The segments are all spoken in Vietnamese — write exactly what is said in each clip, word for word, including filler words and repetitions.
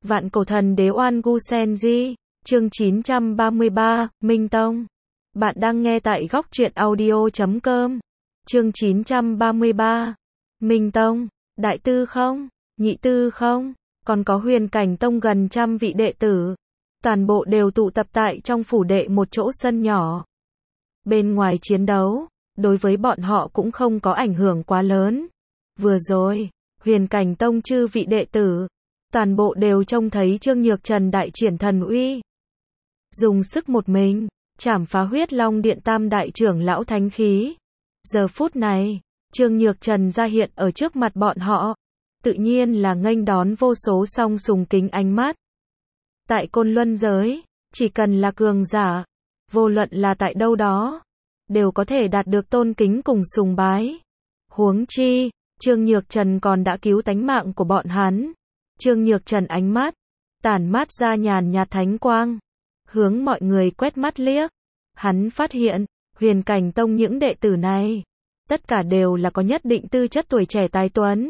Vạn cổ thần đế Oan Gu Senji, chương chín trăm ba mươi ba, Minh Tông. Bạn đang nghe tại góc truyện audio chấm com. Chương chín trăm ba mươi ba, Minh Tông, đại tư không, nhị tư không, còn có Huyền Cảnh Tông gần trăm vị đệ tử. Toàn bộ đều tụ tập tại trong phủ đệ một chỗ sân nhỏ. Bên ngoài chiến đấu, đối với bọn họ cũng không có ảnh hưởng quá lớn. Vừa rồi, Huyền Cảnh Tông chư vị đệ tử, toàn bộ đều trông thấy Trương Nhược Trần đại triển thần uy. Dùng sức một mình, chảm phá Huyết Long Điện tam đại trưởng lão thánh khí. Giờ phút này, Trương Nhược Trần ra hiện ở trước mặt bọn họ, tự nhiên là nghênh đón vô số song sùng kính ánh mắt. Tại Côn Luân giới, chỉ cần là cường giả, vô luận là tại đâu đó, đều có thể đạt được tôn kính cùng sùng bái. Huống chi, Trương Nhược Trần còn đã cứu tánh mạng của bọn hắn. Trương Nhược Trần ánh mắt, tản mát ra nhàn nhạt thánh quang, hướng mọi người quét mắt liếc. Hắn phát hiện, Huyền Cảnh Tông những đệ tử này, tất cả đều là có nhất định tư chất tuổi trẻ tài tuấn.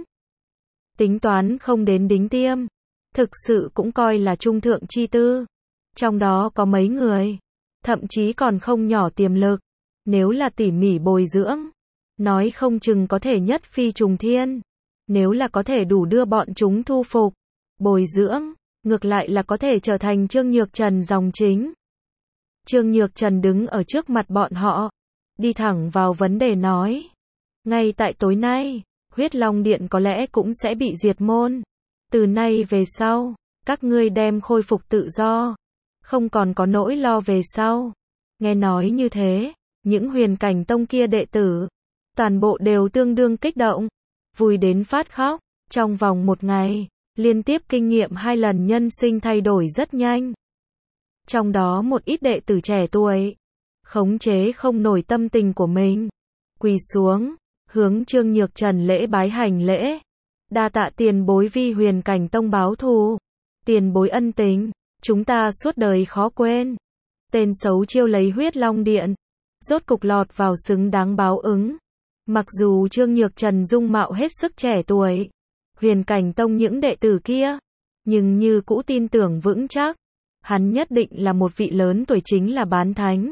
Tính toán không đến đính tiêm, thực sự cũng coi là trung thượng chi tư. Trong đó có mấy người, thậm chí còn không nhỏ tiềm lực. Nếu là tỉ mỉ bồi dưỡng, nói không chừng có thể nhất phi trùng thiên. Nếu là có thể đủ đưa bọn chúng thu phục, bồi dưỡng, ngược lại là có thể trở thành Trương Nhược Trần dòng chính. Trương Nhược Trần đứng ở trước mặt bọn họ, đi thẳng vào vấn đề nói. Ngay tại tối nay, Huyết Long Điện có lẽ cũng sẽ bị diệt môn. Từ nay về sau, các ngươi đem khôi phục tự do, không còn có nỗi lo về sau. Nghe nói như thế, những Huyền Cảnh Tông kia đệ tử, toàn bộ đều tương đương kích động, vui đến phát khóc. Trong vòng một ngày, liên tiếp kinh nghiệm hai lần nhân sinh thay đổi rất nhanh. Trong đó một ít đệ tử trẻ tuổi, khống chế không nổi tâm tình của mình, quỳ xuống, hướng Trương Nhược Trần lễ bái hành lễ. Đa tạ tiền bối vi Huyền Cảnh Tông báo thù. Tiền bối ân tình, chúng ta suốt đời khó quên. Tên xấu chiêu lấy Huyết Long Điện, rốt cục lọt vào xứng đáng báo ứng. Mặc dù Trương Nhược Trần dung mạo hết sức trẻ tuổi, Huyền Cảnh Tông những đệ tử kia, nhưng như cũ tin tưởng vững chắc, hắn nhất định là một vị lớn tuổi chính là bán thánh.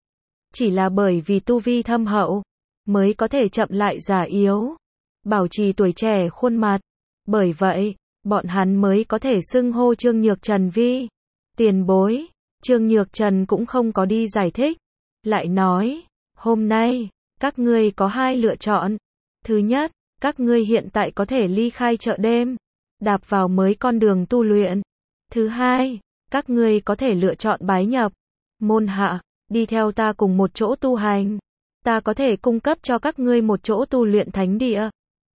Chỉ là bởi vì tu vi thâm hậu, mới có thể chậm lại già yếu, bảo trì tuổi trẻ khuôn mặt. Bởi vậy, bọn hắn mới có thể xưng hô Trương Nhược Trần vi tiền bối. Trương Nhược Trần cũng không có đi giải thích, lại nói, hôm nay, các ngươi có hai lựa chọn. Thứ nhất, các ngươi hiện tại có thể ly khai chợ đêm, đạp vào mới con đường tu luyện. Thứ hai, các ngươi có thể lựa chọn bái nhập môn hạ, đi theo ta cùng một chỗ tu hành. Ta có thể cung cấp cho các ngươi một chỗ tu luyện thánh địa.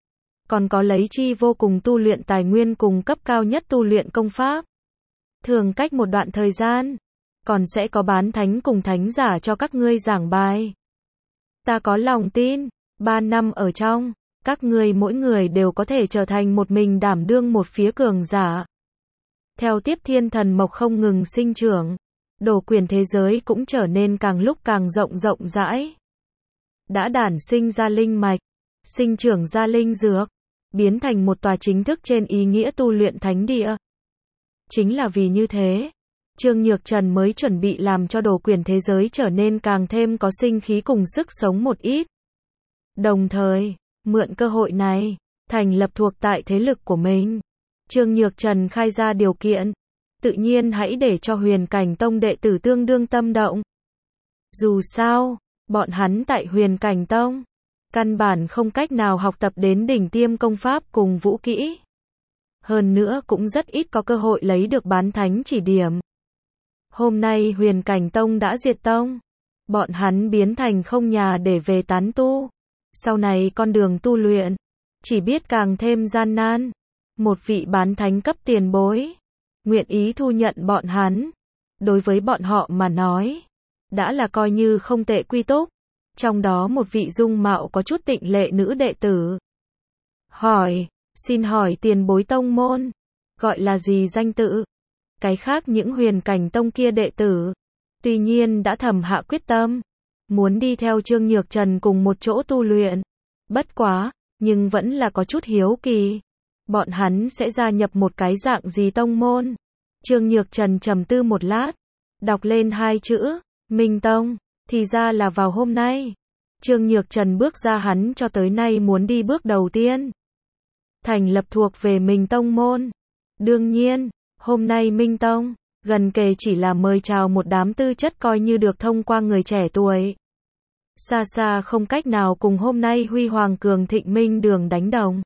Còn có lấy chi vô cùng tu luyện tài nguyên cùng cấp cao nhất tu luyện công pháp. Thường cách một đoạn thời gian, còn sẽ có bán thánh cùng thánh giả cho các ngươi giảng bài. Ta có lòng tin, ba năm ở trong, các ngươi mỗi người đều có thể trở thành một mình đảm đương một phía cường giả. Theo tiếp thiên thần mộc không ngừng sinh trưởng, đồ quyền thế giới cũng trở nên càng lúc càng rộng rộng rãi. Đã đản sinh ra linh mạch, sinh trưởng ra linh dược, biến thành một tòa chính thức trên ý nghĩa tu luyện thánh địa. Chính là vì như thế, Trương Nhược Trần mới chuẩn bị làm cho đồ quyền thế giới trở nên càng thêm có sinh khí cùng sức sống một ít. Đồng thời, mượn cơ hội này, thành lập thuộc tại thế lực của mình. Trương Nhược Trần khai ra điều kiện, tự nhiên hãy để cho Huyền Cảnh Tông đệ tử tương đương tâm động. Dù sao, bọn hắn tại Huyền Cảnh Tông, căn bản không cách nào học tập đến đỉnh tiêm công pháp cùng vũ kỹ. Hơn nữa cũng rất ít có cơ hội lấy được bán thánh chỉ điểm. Hôm nay Huyền Cảnh Tông đã diệt tông, bọn hắn biến thành không nhà để về tán tu. Sau này con đường tu luyện, chỉ biết càng thêm gian nan. Một vị bán thánh cấp tiền bối, nguyện ý thu nhận bọn hắn. Đối với bọn họ mà nói, đã là coi như không tệ quy túc. Trong đó một vị dung mạo có chút tịnh lệ nữ đệ tử. Hỏi, xin hỏi tiền bối tông môn, gọi là gì danh tự? Cái khác những Huyền Cảnh Tông kia đệ tử, tuy nhiên đã thầm hạ quyết tâm, muốn đi theo Trương Nhược Trần cùng một chỗ tu luyện. Bất quá, nhưng vẫn là có chút hiếu kỳ. bọn hắn sẽ gia nhập một cái dạng gì tông môn? Trương Nhược Trần trầm tư một lát, đọc lên hai chữ, Minh Tông, thì ra là vào hôm nay. Trương Nhược Trần bước ra hắn cho tới nay muốn đi bước đầu tiên. Thành lập thuộc về mình tông môn. Đương nhiên, hôm nay Minh Tông, gần kề chỉ là mời chào một đám tư chất coi như được thông qua người trẻ tuổi. Xa xa không cách nào cùng hôm nay huy hoàng cường thịnh Minh Đường đánh đồng.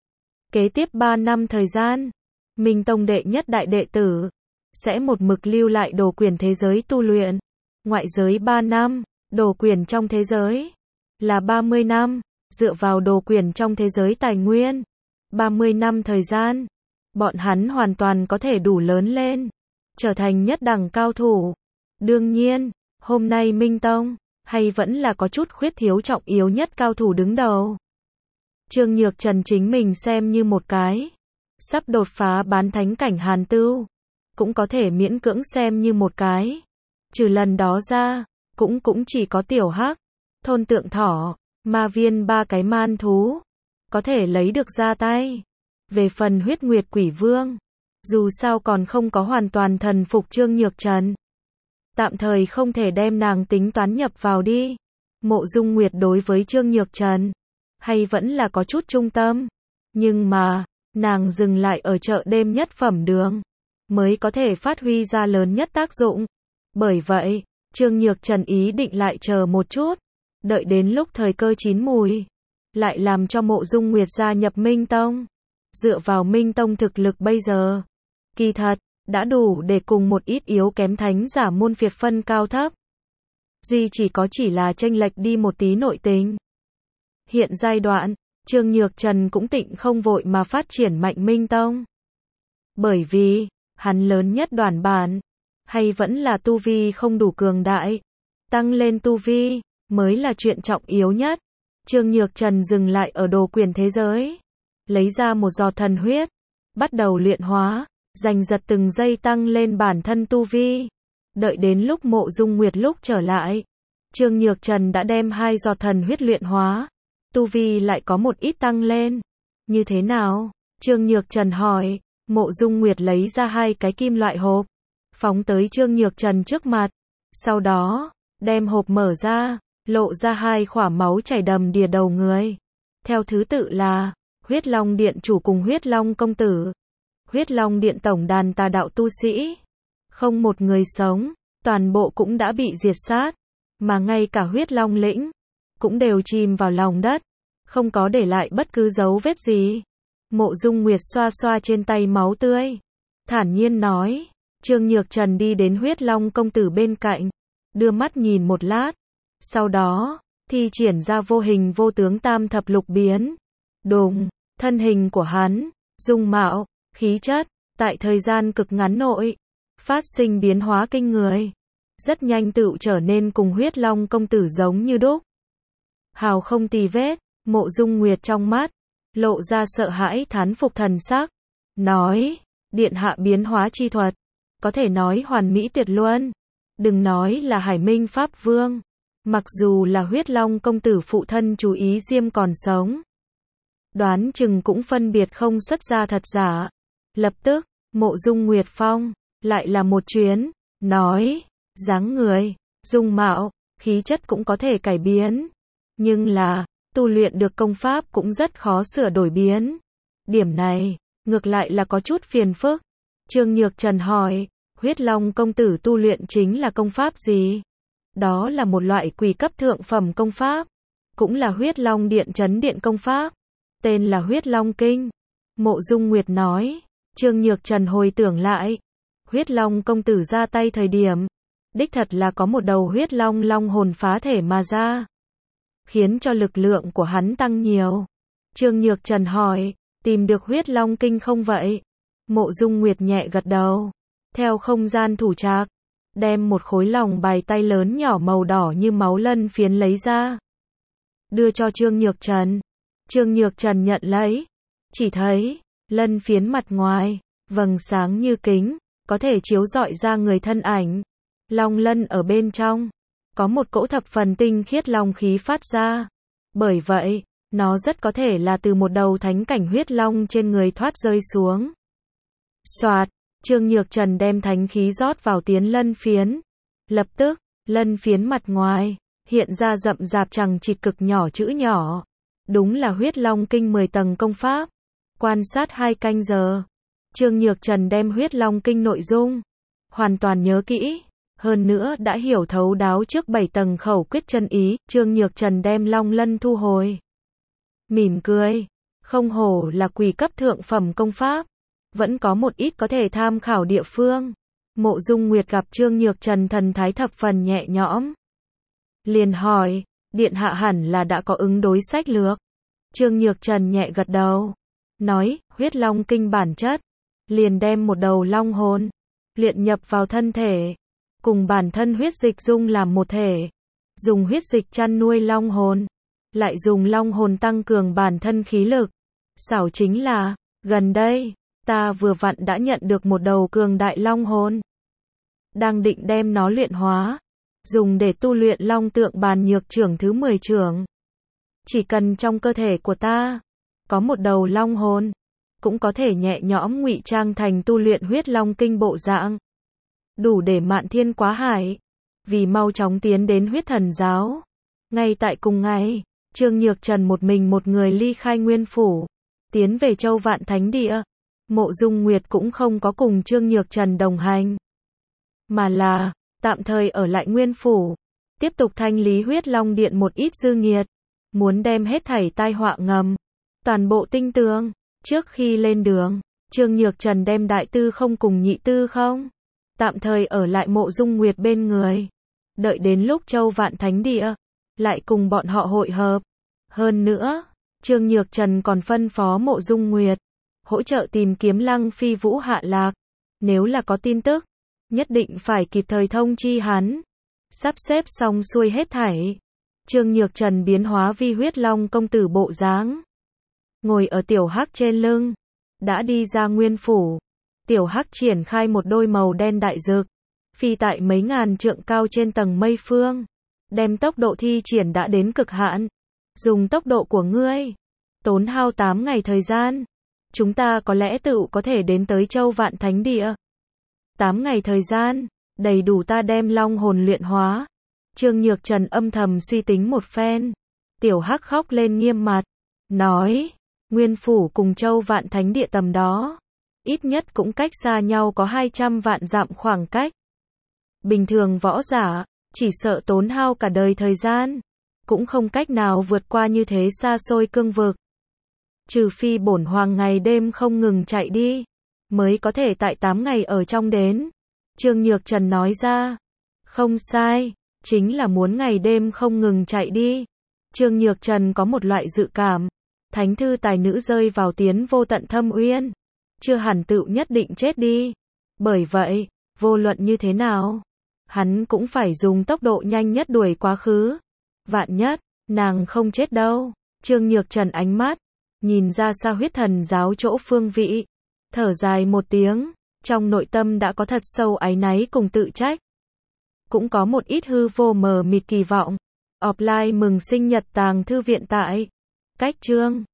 Kế tiếp ba năm thời gian, Minh Tông đệ nhất đại đệ tử sẽ một mực lưu lại đồ quyển thế giới tu luyện. Ngoại giới ba năm, đồ quyển trong thế giới là ba mươi năm, dựa vào đồ quyển trong thế giới tài nguyên. ba mươi năm thời gian, bọn hắn hoàn toàn có thể đủ lớn lên, trở thành nhất đẳng cao thủ. Đương nhiên, hôm nay Minh Tông, hay vẫn là có chút khuyết thiếu trọng yếu nhất cao thủ đứng đầu. Trương Nhược Trần chính mình xem như một cái sắp đột phá bán thánh cảnh Hàn Tưu, cũng có thể miễn cưỡng xem như một cái. Trừ lần đó ra, cũng cũng chỉ có tiểu hắc, thôn tượng thỏ, ma viên ba cái man thú, có thể lấy được ra tay. Về phần huyết nguyệt quỷ vương, dù sao còn không có hoàn toàn thần phục Trương Nhược Trần. Tạm thời không thể đem nàng tính toán nhập vào đi. Mộ Dung Nguyệt đối với Trương Nhược Trần, hay vẫn là có chút trung tâm. Nhưng mà, nàng dừng lại ở chợ đêm nhất phẩm đường, mới có thể phát huy ra lớn nhất tác dụng. Bởi vậy, Trương Nhược Trần ý định lại chờ một chút, đợi đến lúc thời cơ chín mùi, lại làm cho Mộ Dung Nguyệt gia nhập Minh Tông. Dựa vào Minh Tông thực lực bây giờ, kỳ thật, đã đủ để cùng một ít yếu kém thánh giả môn phiệt phân cao thấp. Duy chỉ có chỉ là chênh lệch đi một tí nội tình. Hiện giai đoạn, Trương Nhược Trần cũng tịnh không vội mà phát triển mạnh Minh Tông. Bởi vì, hắn lớn nhất đoàn bản, hay vẫn là tu vi không đủ cường đại. Tăng lên tu vi, mới là chuyện trọng yếu nhất. Trương Nhược Trần dừng lại ở đồ quyển thế giới. Lấy ra một giọt thần huyết, bắt đầu luyện hóa, giành giật từng giây tăng lên bản thân tu vi. Đợi đến lúc Mộ Dung Nguyệt lúc trở lại, Trương Nhược Trần đã đem hai giọt thần huyết luyện hóa, tu vi lại có một ít tăng lên. Như thế nào? Trương Nhược Trần hỏi. Mộ Dung Nguyệt lấy ra hai cái kim loại hộp, phóng tới Trương Nhược Trần trước mặt. Sau đó, đem hộp mở ra, lộ ra hai khỏa máu chảy đầm đìa đầu người. Theo thứ tự là Huyết Long Điện chủ cùng Huyết Long công tử. Huyết Long Điện tổng đàn tà đạo tu sĩ, không một người sống, toàn bộ cũng đã bị diệt sát, mà ngay cả Huyết Long lĩnh cũng đều chìm vào lòng đất, không có để lại bất cứ dấu vết gì. Mộ Dung Nguyệt xoa xoa trên tay máu tươi, thản nhiên nói. Trương Nhược Trần đi đến Huyết Long công tử bên cạnh, đưa mắt nhìn một lát, sau đó thi triển ra vô hình vô tướng tam thập lục biến. Đùng, thân hình của hắn, dung mạo, khí chất, tại thời gian cực ngắn nội, phát sinh biến hóa kinh người. Rất nhanh tựu trở nên cùng Huyết Long công tử giống như đúc. Hào không tì vết. Mộ Dung Nguyệt trong mắt lộ ra sợ hãi thán phục thần sắc, nói, điện hạ biến hóa chi thuật, có thể nói hoàn mỹ tuyệt luân. Đừng nói là Hải Minh Pháp Vương, mặc dù là Huyết Long công tử phụ thân chú ý Diêm còn sống, đoán chừng cũng phân biệt không xuất ra thật giả. Lập tức, Mộ Dung Nguyệt phong lại là một chuyến, nói, dáng người, dung mạo, khí chất cũng có thể cải biến, nhưng là tu luyện được công pháp cũng rất khó sửa đổi biến. Điểm này, ngược lại là có chút phiền phức. Trương Nhược Trần hỏi, Huyết Long công tử tu luyện chính là công pháp gì? Đó là một loại quỷ cấp thượng phẩm công pháp, cũng là Huyết Long Điện trấn điện công pháp, tên là Huyết Long Kinh. Mộ Dung Nguyệt nói. Trương Nhược Trần hồi tưởng lại, Huyết Long công tử ra tay thời điểm, đích thật là có một đầu Huyết Long long hồn phá thể mà ra, khiến cho lực lượng của hắn tăng nhiều. Trương Nhược Trần hỏi, tìm được Huyết Long Kinh không vậy? Mộ Dung Nguyệt nhẹ gật đầu, theo không gian thủ trạc, đem một khối lòng bài tay lớn nhỏ màu đỏ như máu lân phiến lấy ra, đưa cho Trương Nhược Trần. Trương Nhược Trần nhận lấy, chỉ thấy lân phiến mặt ngoài vầng sáng như kính, có thể chiếu rọi ra người thân ảnh. Long lân ở bên trong có một cỗ thập phần tinh khiết long khí phát ra. Bởi vậy, Nó rất có thể là từ một đầu thánh cảnh huyết long trên người thoát rơi xuống. Soạt, Trương Nhược Trần đem thánh khí rót vào tiến lân phiến. Lập tức, lân phiến mặt ngoài, hiện ra rậm rạp chằng chịt cực nhỏ chữ nhỏ. Đúng là huyết long kinh mười tầng công pháp. Quan sát hai canh giờ, Trương Nhược Trần đem huyết long kinh nội dung hoàn toàn nhớ kỹ, hơn nữa đã hiểu thấu đáo trước bảy tầng khẩu quyết chân ý. Trương Nhược Trần đem long lân thu hồi, mỉm cười, không hổ là quỷ cấp thượng phẩm công pháp, vẫn có một ít có thể tham khảo địa phương. Mộ Dung Nguyệt gặp Trương Nhược Trần thần thái thập phần nhẹ nhõm, liền hỏi, điện hạ hẳn là đã có ứng đối sách lược. Trương Nhược Trần nhẹ gật đầu, nói, huyết long kinh bản chất, liền đem một đầu long hồn luyện nhập vào thân thể, cùng bản thân huyết dịch dung làm một thể, dùng huyết dịch chăn nuôi long hồn, lại dùng long hồn tăng cường bản thân khí lực. Xảo chính là, gần đây, ta vừa vặn đã nhận được một đầu cường đại long hồn, đang định đem nó luyện hóa, dùng để tu luyện long tượng bàn nhược trưởng thứ mười trưởng. Chỉ cần trong cơ thể của ta có một đầu long hồn, cũng có thể nhẹ nhõm ngụy trang thành tu luyện huyết long kinh bộ dạng, đủ để mạn thiên quá hải. Vì mau chóng tiến đến huyết thần giáo, ngay tại cùng ngày, Trương Nhược Trần một mình một người ly khai Nguyên phủ, tiến về Châu Vạn Thánh Địa. Mộ Dung Nguyệt cũng không có cùng Trương Nhược Trần đồng hành, mà là tạm thời ở lại Nguyên phủ, tiếp tục thanh lý huyết long điện một ít dư nghiệt, muốn đem hết thảy tai họa ngầm toàn bộ tinh tường. Trước khi lên đường, Trương Nhược Trần đem đại tư không cùng nhị tư không tạm thời ở lại Mộ Dung Nguyệt bên người, đợi đến lúc Châu Vạn Thánh Địa lại cùng bọn họ hội hợp. Hơn nữa, Trương Nhược Trần còn phân phó Mộ Dung Nguyệt hỗ trợ tìm kiếm Lăng Phi Vũ hạ lạc, nếu là có tin tức, nhất định phải kịp thời thông chi hắn. Sắp xếp xong xuôi hết thảy, Trương Nhược Trần biến hóa vi huyết long công tử bộ dáng, ngồi ở tiểu hắc trên lưng, đã đi ra Nguyên phủ. Tiểu hắc triển khai một đôi màu đen đại dực, phi tại mấy ngàn trượng cao trên tầng mây phương, đem tốc độ thi triển đã đến cực hạn. Dùng tốc độ của ngươi, tốn hao tám ngày thời gian, chúng ta có lẽ tự có thể đến tới Châu Vạn Thánh Địa. tám ngày thời gian, đầy đủ ta đem long hồn luyện hóa. Trương Nhược Trần âm thầm suy tính một phen. Tiểu hắc khóc lên nghiêm mặt, nói, Nguyên phủ cùng Châu Vạn Thánh Địa tầm đó, ít nhất cũng cách xa nhau có hai trăm vạn dặm khoảng cách. Bình thường võ giả, chỉ sợ tốn hao cả đời thời gian, cũng không cách nào vượt qua như thế xa xôi cương vực. Trừ phi bổn hoàng ngày đêm không ngừng chạy đi, mới có thể tại tám ngày ở trong đến. Trương Nhược Trần nói ra, không sai, chính là muốn ngày đêm không ngừng chạy đi. Trương Nhược Trần có một loại dự cảm, thánh thư tài nữ rơi vào tiến vô tận thâm uyên, chưa hẳn tự nhất định chết đi. Bởi vậy, vô luận như thế nào, hắn cũng phải dùng tốc độ nhanh nhất đuổi quá khứ. Vạn nhất, nàng không chết đâu. Trương Nhược Trần ánh mắt nhìn ra xa huyết thần giáo chỗ phương vị, thở dài một tiếng, trong nội tâm đã có thật sâu áy náy cùng tự trách. Cũng có một ít hư vô mờ mịt kỳ vọng. Offline mừng sinh nhật Tàng Thư Viện tại cách chương